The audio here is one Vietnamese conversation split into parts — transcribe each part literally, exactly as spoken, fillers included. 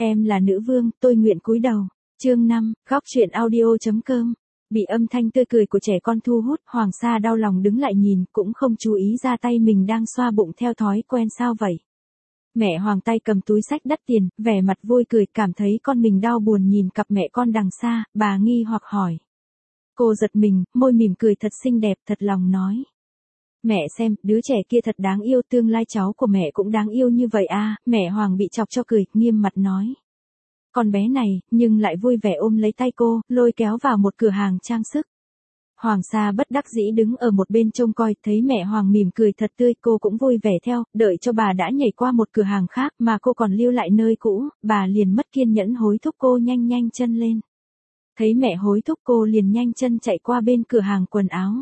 Em là nữ vương, tôi nguyện cúi đầu. Chương năm, góc truyện audio.com. Bị âm thanh tươi cười của trẻ con thu hút, Hoàng Sa đau lòng đứng lại nhìn, cũng không chú ý ra tay mình đang xoa bụng theo thói quen sao vậy. Mẹ Hoàng tay cầm túi xách đắt tiền, vẻ mặt vui cười, cảm thấy con mình đau buồn nhìn cặp mẹ con đằng xa, bà nghi hoặc hỏi. Cô giật mình, môi mỉm cười thật xinh đẹp, thật lòng nói. Mẹ xem, đứa trẻ kia thật đáng yêu, tương lai cháu của mẹ cũng đáng yêu như vậy à, mẹ Hoàng bị chọc cho cười, nghiêm mặt nói. Con bé này, nhưng lại vui vẻ ôm lấy tay cô, lôi kéo vào một cửa hàng trang sức. Hoàng Sa bất đắc dĩ đứng ở một bên trông coi, thấy mẹ Hoàng mỉm cười thật tươi, cô cũng vui vẻ theo, đợi cho bà đã nhảy qua một cửa hàng khác mà cô còn lưu lại nơi cũ, bà liền mất kiên nhẫn hối thúc cô nhanh nhanh chân lên. Thấy mẹ hối thúc cô liền nhanh chân chạy qua bên cửa hàng quần áo.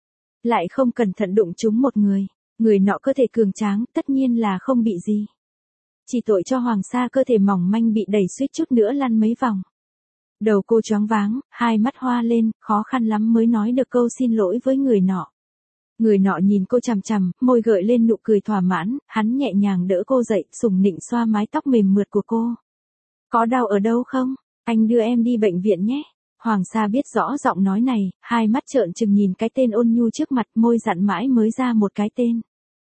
Lại không cẩn thận đụng trúng một người, người nọ cơ thể cường tráng, tất nhiên là không bị gì. Chỉ tội cho Hoàng Sa cơ thể mỏng manh bị đẩy suýt chút nữa lăn mấy vòng. Đầu cô choáng váng, hai mắt hoa lên, khó khăn lắm mới nói được câu xin lỗi với người nọ. Người nọ nhìn cô chằm chằm, môi gợi lên nụ cười thỏa mãn, hắn nhẹ nhàng đỡ cô dậy, sủng nịnh xoa mái tóc mềm mượt của cô. Có đau ở đâu không? Anh đưa em đi bệnh viện nhé. Hoàng Sa biết rõ giọng nói này, hai mắt trợn trừng nhìn cái tên ôn nhu trước mặt, môi dặn mãi mới ra một cái tên.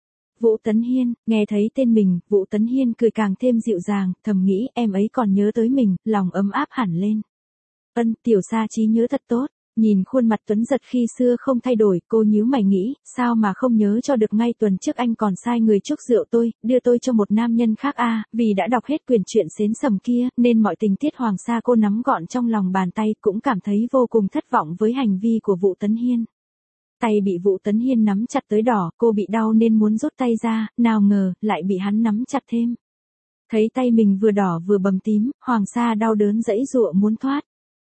Vũ Tấn Hiên, nghe thấy tên mình, Vũ Tấn Hiên cười càng thêm dịu dàng, thầm nghĩ em ấy còn nhớ tới mình, lòng ấm áp hẳn lên. Ân, tiểu Sa trí nhớ thật tốt, nhìn khuôn mặt tuấn giật khi xưa không thay đổi, cô nhíu mày nghĩ, sao mà không nhớ cho được, ngay tuần trước anh còn sai người chúc rượu tôi, đưa tôi cho một nam nhân khác a, à, vì đã đọc hết quyển truyện xến sầm kia, nên mọi tình tiết Hoàng Sa cô nắm gọn trong lòng bàn tay, cũng cảm thấy vô cùng thất vọng với hành vi của Vũ Tấn Hiên. Tay bị Vũ Tấn Hiên nắm chặt tới đỏ, cô bị đau nên muốn rút tay ra, nào ngờ, lại bị hắn nắm chặt thêm. Thấy tay mình vừa đỏ vừa bầm tím, Hoàng Sa đau đớn giãy giụa muốn thoát.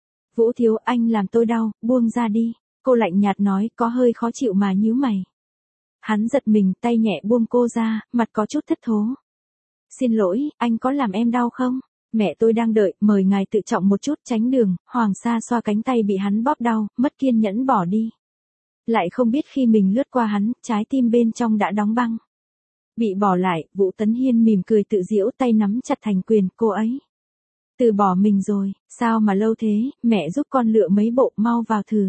Vũ thiếu, anh làm tôi đau, buông ra đi. Cô lạnh nhạt nói, có hơi khó chịu mà nhíu mày. Hắn giật mình, tay nhẹ buông cô ra, mặt có chút thất thố. Xin lỗi, anh có làm em đau không? Mẹ tôi đang đợi, mời ngài tự trọng một chút, tránh đường. Hoàng Sa xoa cánh tay bị hắn bóp đau, mất kiên nhẫn bỏ đi. Lại không biết khi mình lướt qua hắn, trái tim bên trong đã đóng băng. Bị bỏ lại, Vũ Tấn Hiên mỉm cười tự giễu, tay nắm chặt thành quyền, cô ấy. Từ bỏ mình rồi, sao mà lâu thế, mẹ giúp con lựa mấy bộ, mau vào thử.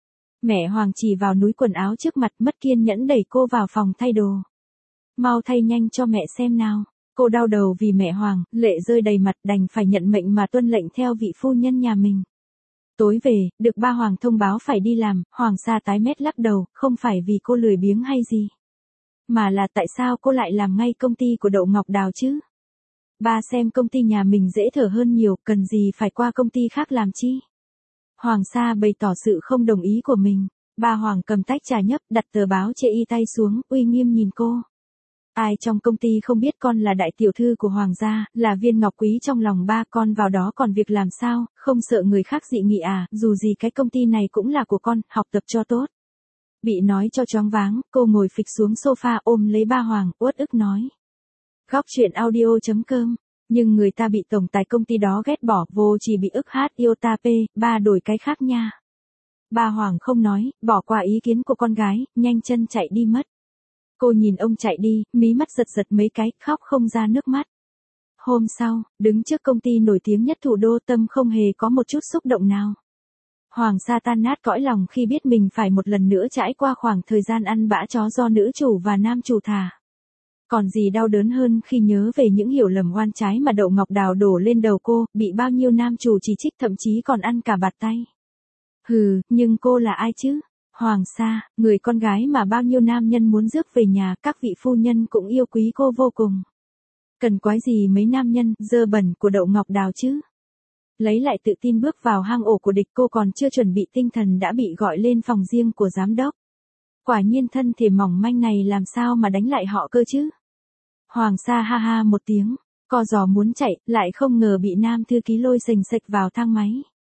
Mẹ Hoàng chỉ vào núi quần áo trước mặt, mất kiên nhẫn đẩy cô vào phòng thay đồ. Mau thay nhanh cho mẹ xem nào. Cô đau đầu vì mẹ Hoàng, lệ rơi đầy mặt, đành phải nhận mệnh mà tuân lệnh theo vị phu nhân nhà mình. Tối về, được ba Hoàng thông báo phải đi làm, Hoàng Sa tái mét lắc đầu, không phải vì cô lười biếng hay gì. Mà là tại sao cô lại làm ngay công ty của Đậu Ngọc Đào chứ? Ba xem công ty nhà mình dễ thở hơn nhiều, cần gì phải qua công ty khác làm chi? Hoàng Sa bày tỏ sự không đồng ý của mình. Ba Hoàng cầm tách trà nhấp, đặt tờ báo chê y tay xuống, uy nghiêm nhìn cô. Ai trong công ty không biết con là đại tiểu thư của Hoàng gia, là viên ngọc quý trong lòng ba, con vào đó còn việc làm sao, không sợ người khác dị nghị à, dù gì cái công ty này cũng là của con, học tập cho tốt. Bị nói cho choáng váng, cô ngồi phịch xuống sofa ôm lấy ba Hoàng, uất ức nói. Góc truyện audio.com, nhưng người ta bị tổng tài công ty đó ghét bỏ, vô chỉ bị ức hát yêu ta p, ba đổi cái khác nha. Ba Hoàng không nói, bỏ qua ý kiến của con gái, nhanh chân chạy đi mất. Cô nhìn ông chạy đi, mí mắt giật giật mấy cái, khóc không ra nước mắt. Hôm sau, đứng trước công ty nổi tiếng nhất thủ đô, tâm không hề có một chút xúc động nào. Hoàng Sa tan nát cõi lòng khi biết mình phải một lần nữa trải qua khoảng thời gian ăn bã chó do nữ chủ và nam chủ thả. Còn gì đau đớn hơn khi nhớ về những hiểu lầm oan trái mà Đậu Ngọc Đào đổ lên đầu cô, bị bao nhiêu nam chủ chỉ trích, thậm chí còn ăn cả bạt tay. Hừ, nhưng cô là ai chứ? Hoàng Sa, người con gái mà bao nhiêu nam nhân muốn rước về nhà, các vị phu nhân cũng yêu quý cô vô cùng. Cần quái gì mấy nam nhân, dơ bẩn của Đậu Ngọc Đào chứ? Lấy lại tự tin bước vào hang ổ của địch, cô còn chưa chuẩn bị tinh thần đã bị gọi lên phòng riêng của giám đốc. Quả nhiên thân thể mỏng manh này làm sao mà đánh lại họ cơ chứ? Hoàng Sa ha ha một tiếng, co giò muốn chạy, lại không ngờ bị nam thư ký lôi sềnh sệch vào thang máy.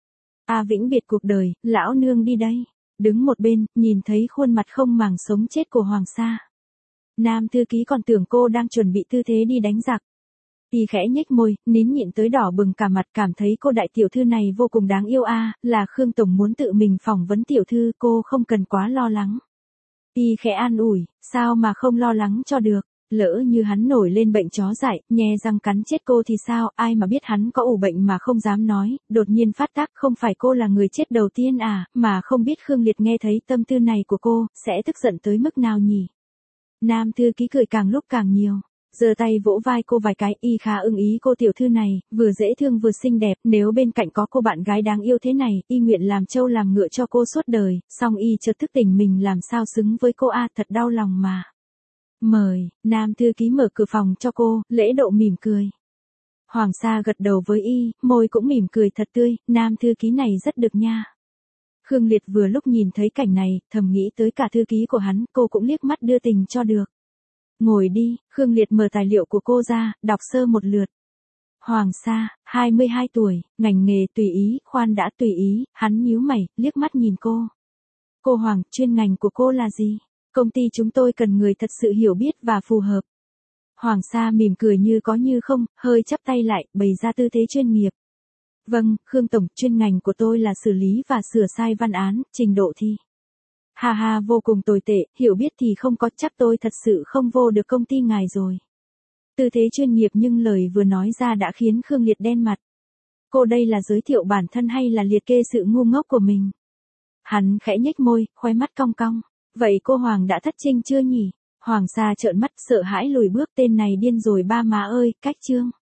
A vĩnh biệt cuộc đời, lão nương đi đây. Đứng một bên, nhìn thấy khuôn mặt không màng sống chết của Hoàng Sa. Nam thư ký còn tưởng cô đang chuẩn bị tư thế đi đánh giặc. Y khẽ nhếch môi, nín nhịn tới đỏ bừng cả mặt, cảm thấy cô đại tiểu thư này vô cùng đáng yêu a, à, là Khương Tổng muốn tự mình phỏng vấn tiểu thư, cô không cần quá lo lắng. Y khẽ an ủi, sao mà không lo lắng cho được, Lỡ như hắn nổi lên bệnh chó dại, nhe răng cắn chết cô thì sao, ai mà biết hắn có ủ bệnh mà không dám nói, đột nhiên phát tác không phải cô là người chết đầu tiên à, mà không biết Khương Liệt nghe thấy tâm tư này của cô, sẽ tức giận tới mức nào nhỉ? Nam thư ký cười càng lúc càng nhiều. Giơ tay vỗ vai cô vài cái, y khá ưng ý cô tiểu thư này, vừa dễ thương vừa xinh đẹp, nếu bên cạnh có cô bạn gái đáng yêu thế này, y nguyện làm trâu làm ngựa cho cô suốt đời, song y chợt thức tỉnh mình làm sao xứng với cô a, thật đau lòng mà. Mời, nam thư ký mở cửa phòng cho cô, lễ độ mỉm cười. Hoàng Sa gật đầu với y, môi cũng mỉm cười thật tươi, nam thư ký này rất được nha. Khương Liệt vừa lúc nhìn thấy cảnh này, thầm nghĩ tới cả thư ký của hắn, cô cũng liếc mắt đưa tình cho được. Ngồi đi, Khương Liệt mở tài liệu của cô ra, đọc sơ một lượt. Hoàng Sa, hai mươi hai tuổi, ngành nghề tùy ý, khoan đã tùy ý, hắn nhíu mày, liếc mắt nhìn cô. Cô Hoàng, chuyên ngành của cô là gì? Công ty chúng tôi cần người thật sự hiểu biết và phù hợp. Hoàng Sa mỉm cười như có như không, hơi chắp tay lại, bày ra tư thế chuyên nghiệp. Vâng, Khương Tổng, chuyên ngành của tôi là xử lý và sửa sai văn án, trình độ thi. Hà hà vô cùng tồi tệ, hiểu biết thì không có, chắc tôi thật sự không vô được công ty ngài rồi. Tư thế chuyên nghiệp nhưng lời vừa nói ra đã khiến Khương Liệt đen mặt. Cô đây là giới thiệu bản thân hay là liệt kê sự ngu ngốc của mình? Hắn khẽ nhếch môi, khóe mắt cong cong. Vậy cô Hoàng đã thất trinh chưa nhỉ? Hoàng Sa trợn mắt sợ hãi lùi bước, tên này điên rồi ba má ơi, cách chương.